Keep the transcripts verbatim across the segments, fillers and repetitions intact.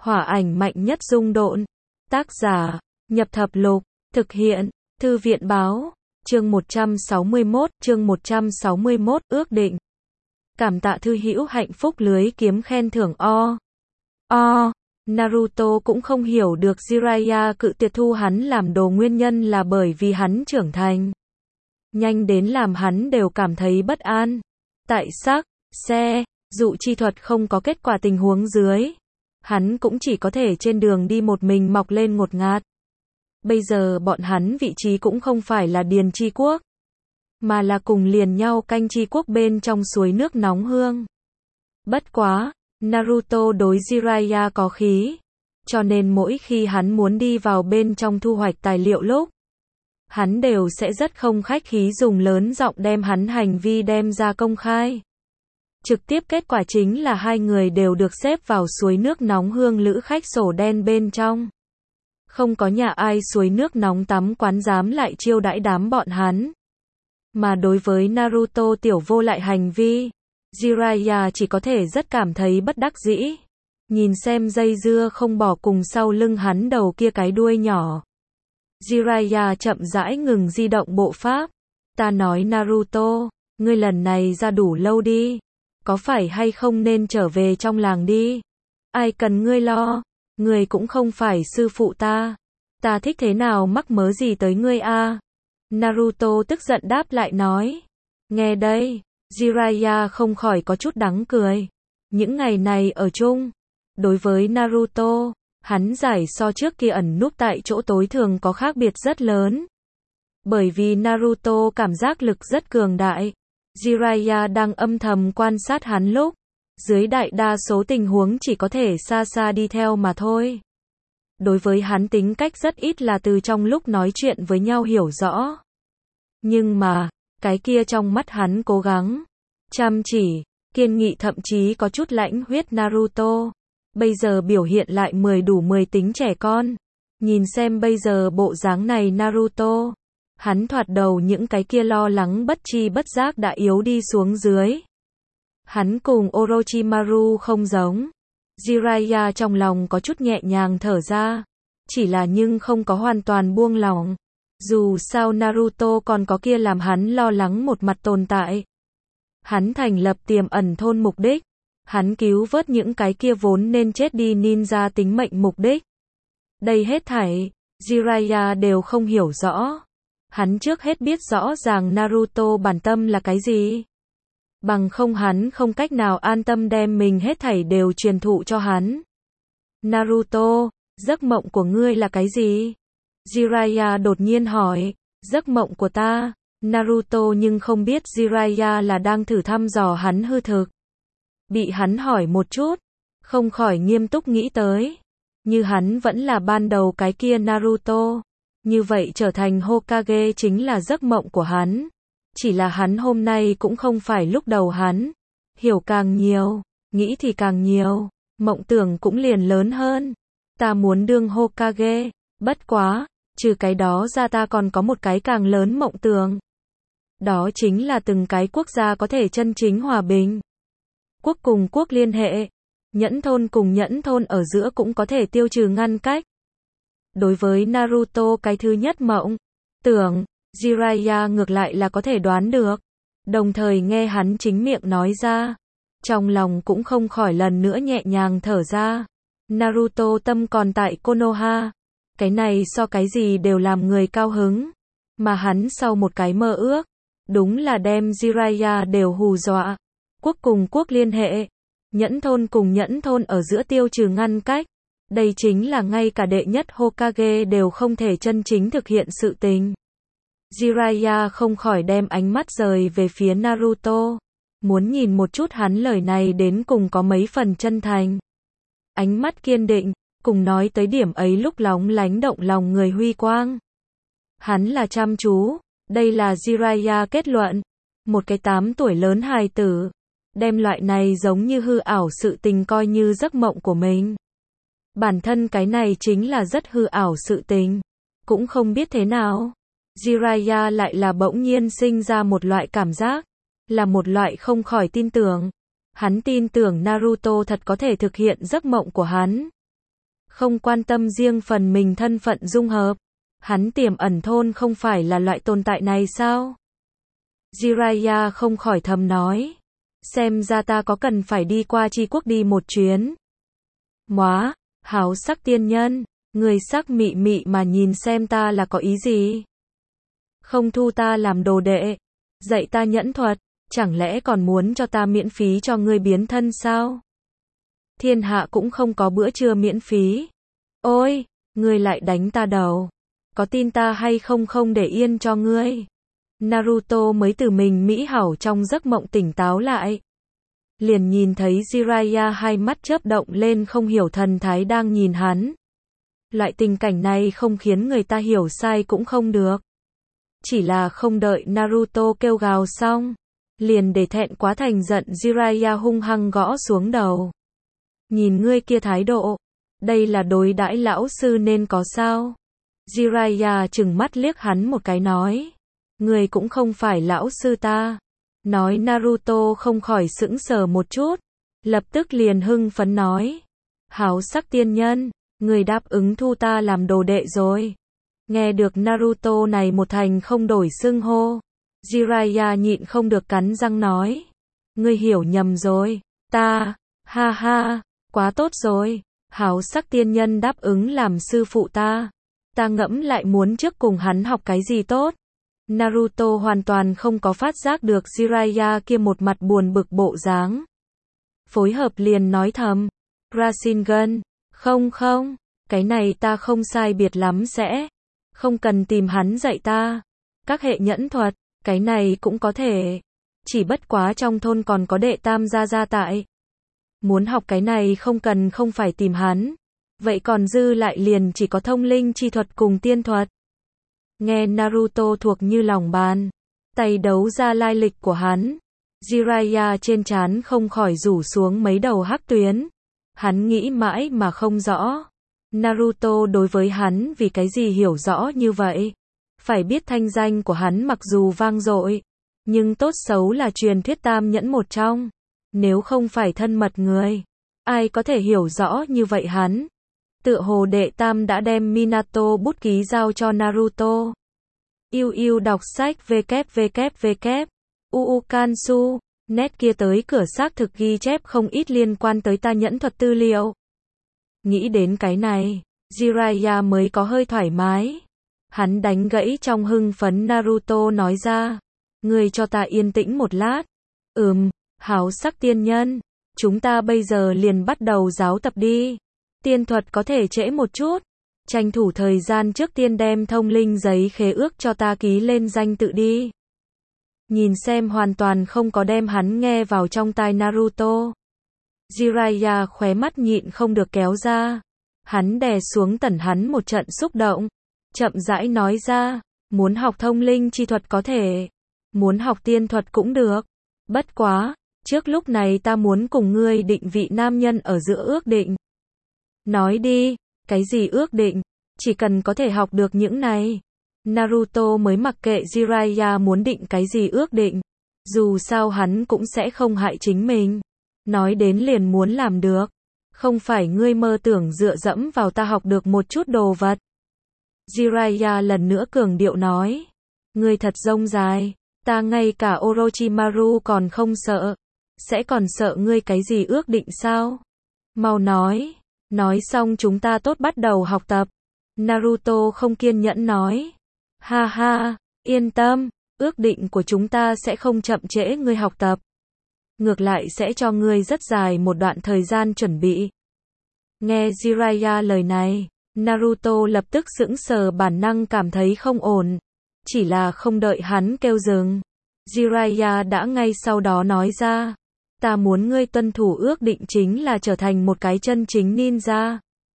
Hỏa ảnh mạnh nhất dung độn. Tác giả, Nhập Thập Lục, thực hiện, Thư viện Báo, chương một trăm sáu mươi mốt, chương một trăm sáu mươi mốt, ước định. Cảm tạ thư hữu hạnh phúc lưới kiếm khen thưởng o. O. Naruto cũng không hiểu được Jiraiya cự tuyệt thu hắn làm đồ nguyên nhân là bởi vì hắn trưởng thành. Nhanh đến làm hắn đều cảm thấy bất an. Tại sắc, xe, dụ chi thuật không có kết quả tình huống dưới. Hắn cũng chỉ có thể trên đường đi một mình mọc lên ngột ngạt. Bây giờ bọn hắn vị trí cũng không phải là Điền Chi Quốc, mà là cùng liền nhau canh Chi Quốc bên trong suối nước nóng hương. Bất quá, Naruto đối Jiraiya có khí, cho nên mỗi khi hắn muốn đi vào bên trong thu hoạch tài liệu lúc, hắn đều sẽ rất không khách khí dùng lớn giọng đem hắn hành vi đem ra công khai. Trực tiếp kết quả chính là hai người đều được xếp vào suối nước nóng hương lữ khách sổ đen bên trong. Không có nhà ai suối nước nóng tắm quán dám lại chiêu đãi đám bọn hắn. Mà đối với Naruto tiểu vô lại hành vi, Jiraiya chỉ có thể rất cảm thấy bất đắc dĩ. Nhìn xem dây dưa không bỏ cùng sau lưng hắn đầu kia cái đuôi nhỏ. Jiraiya chậm rãi ngừng di động bộ pháp. Ta nói Naruto, ngươi lần này ra đủ lâu đi. Có phải hay không nên trở về trong làng đi? Ai cần ngươi lo? Ngươi cũng không phải sư phụ ta. Ta thích thế nào mắc mớ gì tới ngươi a? Naruto tức giận đáp lại nói. Nghe đây, Jiraiya không khỏi có chút đắng cười. Những ngày này ở chung, đối với Naruto, hắn giải so trước kia ẩn núp tại chỗ tối thường có khác biệt rất lớn. Bởi vì Naruto cảm giác lực rất cường đại. Jiraiya đang âm thầm quan sát hắn lúc, dưới đại đa số tình huống chỉ có thể xa xa đi theo mà thôi. Đối với hắn tính cách rất ít là từ trong lúc nói chuyện với nhau hiểu rõ. Nhưng mà, cái kia trong mắt hắn cố gắng, chăm chỉ, kiên nghị thậm chí có chút lãnh huyết Naruto. Bây giờ biểu hiện lại mười đủ mười tính trẻ con. Nhìn xem bây giờ bộ dáng này Naruto. Hắn thoạt đầu những cái kia lo lắng bất chi bất giác đã yếu đi xuống dưới. Hắn cùng Orochimaru không giống. Jiraiya trong lòng có chút nhẹ nhàng thở ra. Chỉ là nhưng không có hoàn toàn buông lòng. Dù sao Naruto còn có kia làm hắn lo lắng một mặt tồn tại. Hắn thành lập tiềm ẩn thôn mục đích. Hắn cứu vớt những cái kia vốn nên chết đi ninja tính mệnh mục đích. Đây hết thảy, Jiraiya đều không hiểu rõ. Hắn trước hết biết rõ ràng Naruto bản tâm là cái gì. Bằng không hắn không cách nào an tâm đem mình hết thảy đều truyền thụ cho hắn. Naruto, giấc mộng của ngươi là cái gì? Jiraiya đột nhiên hỏi. Giấc mộng của ta, Naruto nhưng không biết Jiraiya là đang thử thăm dò hắn hư thực. Bị hắn hỏi một chút, không khỏi nghiêm túc nghĩ tới. Như hắn vẫn là ban đầu cái kia Naruto. Như vậy trở thành Hokage chính là giấc mộng của hắn. Chỉ là hắn hôm nay cũng không phải lúc đầu hắn. Hiểu càng nhiều, nghĩ thì càng nhiều, mộng tưởng cũng liền lớn hơn. Ta muốn đương Hokage, bất quá, trừ cái đó ra ta còn có một cái càng lớn mộng tưởng. Đó chính là từng cái quốc gia có thể chân chính hòa bình. Quốc cùng quốc liên hệ, nhẫn thôn cùng nhẫn thôn ở giữa cũng có thể tiêu trừ ngăn cách. Đối với Naruto cái thứ nhất mộng, tưởng, Jiraiya ngược lại là có thể đoán được. Đồng thời nghe hắn chính miệng nói ra. Trong lòng cũng không khỏi lần nữa nhẹ nhàng thở ra. Naruto tâm còn tại Konoha. Cái này so cái gì đều làm người cao hứng. Mà hắn sau một cái mơ ước, đúng là đem Jiraiya đều hù dọa. Quốc cùng quốc liên hệ, nhẫn thôn cùng nhẫn thôn ở giữa tiêu trừ ngăn cách. Đây chính là ngay cả đệ nhất Hokage đều không thể chân chính thực hiện sự tình. Jiraiya không khỏi đem ánh mắt rời về phía Naruto. Muốn nhìn một chút hắn lời này đến cùng có mấy phần chân thành. Ánh mắt kiên định, cùng nói tới điểm ấy lúc lóng lánh động lòng người huy quang. Hắn là chăm chú, đây là Jiraiya kết luận. Một cái tám tuổi lớn hài tử, đem loại này giống như hư ảo sự tình coi như giấc mộng của mình. Bản thân cái này chính là rất hư ảo sự tình. Cũng không biết thế nào. Jiraiya lại là bỗng nhiên sinh ra một loại cảm giác. Là một loại không khỏi tin tưởng. Hắn tin tưởng Naruto thật có thể thực hiện giấc mộng của hắn. không quan tâm riêng phần mình thân phận dung hợp. Hắn tiềm ẩn thôn không phải là loại tồn tại này sao? Jiraiya không khỏi thầm nói. Xem ra ta có cần phải đi qua Chi quốc đi một chuyến. Móa, háo sắc tiên nhân, người sắc mị mị mà nhìn xem ta là có ý gì? Không thu ta làm đồ đệ, dạy ta nhẫn thuật, chẳng lẽ còn muốn cho ta miễn phí cho ngươi biến thân sao? Thiên hạ cũng không có bữa trưa miễn phí. Ôi, ngươi lại đánh ta đầu. Có tin ta hay không không để yên cho ngươi. Naruto mới từ mình mỹ hảo trong giấc mộng tỉnh táo lại. Liền nhìn thấy Jiraiya hai mắt chớp động lên không hiểu thần thái đang nhìn hắn. Loại tình cảnh này không khiến người ta hiểu sai cũng không được. Chỉ là không đợi Naruto kêu gào xong, liền để thẹn quá thành giận Jiraiya hung hăng gõ xuống đầu. Nhìn ngươi kia thái độ, đây là đối đãi lão sư nên có sao? Jiraiya trừng mắt liếc hắn một cái nói. Ngươi cũng không phải lão sư ta. Nói Naruto không khỏi sững sờ một chút. Lập tức liền hưng phấn nói. Háo sắc tiên nhân, ngươi đáp ứng thu ta làm đồ đệ rồi. Nghe được Naruto này một thành không đổi xưng hô. Jiraiya nhịn không được cắn răng nói. Ngươi hiểu nhầm rồi, ta, ha ha, quá tốt rồi. Háo sắc tiên nhân đáp ứng làm sư phụ ta. Ta ngẫm lại muốn trước cùng hắn học cái gì tốt. Naruto hoàn toàn không có phát giác được Jiraiya kia một mặt buồn bực bộ dáng. Phối hợp liền nói thầm. Rasengan, không không, cái này ta không sai biệt lắm sẽ. Không cần tìm hắn dạy ta. Các hệ nhẫn thuật, cái này cũng có thể. Chỉ bất quá trong thôn còn có đệ tam gia gia tại. Muốn học cái này không cần không phải tìm hắn. Vậy còn dư lại liền chỉ có thông linh chi thuật cùng tiên thuật. Nghe Naruto thuộc như lòng bàn tay đấu ra lai lịch của hắn. Jiraiya trên trán không khỏi rủ xuống mấy đầu hắc tuyến. Hắn nghĩ mãi mà không rõ. Naruto đối với hắn vì cái gì hiểu rõ như vậy. Phải biết thanh danh của hắn mặc dù vang dội, nhưng tốt xấu là truyền thuyết tam nhẫn một trong. Nếu không phải thân mật người, ai có thể hiểu rõ như vậy hắn. Tựa hồ đệ tam đã đem Minato bút ký giao cho Naruto. Yêu yêu đọc sách www. Uukansu, net kia tới cửa xác thực ghi chép không ít liên quan tới ta nhẫn thuật tư liệu. Nghĩ đến cái này, Jiraiya mới có hơi thoải mái. Hắn đánh gãy trong hưng phấn Naruto nói ra. Ngươi cho ta yên tĩnh một lát. Ừm, háo sắc tiên nhân. Chúng ta bây giờ liền bắt đầu giáo tập đi. Tiên thuật có thể trễ một chút. Tranh thủ thời gian trước tiên đem thông linh giấy khế ước cho ta ký lên danh tự đi. Nhìn xem hoàn toàn không có đem hắn nghe vào trong tai Naruto. Jiraiya khóe mắt nhịn không được kéo ra. Hắn đè xuống tẩn hắn một trận xúc động. Chậm rãi nói ra. Muốn học thông linh chi thuật có thể. Muốn học tiên thuật cũng được. Bất quá, trước lúc này ta muốn cùng ngươi định vị nam nhân ở giữa ước định. Nói đi, cái gì ước định, chỉ cần có thể học được những này. Naruto mới mặc kệ Jiraiya muốn định cái gì ước định. Dù sao hắn cũng sẽ không hại chính mình. Nói đến liền muốn làm được. Không phải ngươi mơ tưởng dựa dẫm vào ta học được một chút đồ vật. Jiraiya lần nữa cường điệu nói. Ngươi thật rông dài. Ta ngay cả Orochimaru còn không sợ. Sẽ còn sợ ngươi cái gì ước định sao? Mau nói. Nói xong chúng ta tốt bắt đầu học tập. Naruto không kiên nhẫn nói. Ha ha, yên tâm, ước định của chúng ta sẽ không chậm trễ ngươi học tập. Ngược lại sẽ cho ngươi rất dài một đoạn thời gian chuẩn bị. Nghe Jiraiya lời này, Naruto lập tức sững sờ bản năng cảm thấy không ổn. Chỉ là không đợi hắn kêu dừng. Jiraiya đã ngay sau đó nói ra. Ta muốn ngươi tuân thủ ước định chính là trở thành một cái chân chính ninja.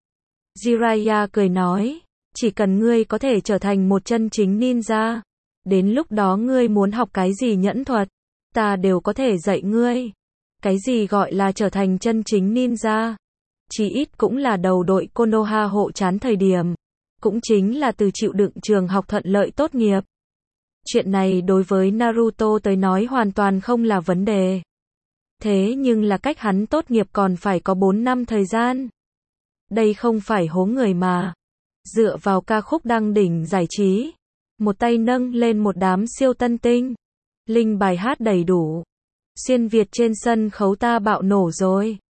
Jiraiya cười nói. Chỉ cần ngươi có thể trở thành một chân chính ninja. Đến lúc đó ngươi muốn học cái gì nhẫn thuật. Ta đều có thể dạy ngươi. Cái gì gọi là trở thành chân chính ninja. Chỉ ít cũng là đầu đội Konoha hộ trán thời điểm. Cũng chính là từ chịu đựng trường học thuận lợi tốt nghiệp. Chuyện này đối với Naruto tới nói hoàn toàn không là vấn đề. Thế nhưng là cách hắn tốt nghiệp còn phải có bốn năm thời gian. Đây không phải hố người mà. Dựa vào ca khúc đăng đỉnh giải trí. Một tay nâng lên một đám siêu tân tinh. Linh bài hát đầy đủ. Xuyên Việt trên sân khấu ta bạo nổ rồi.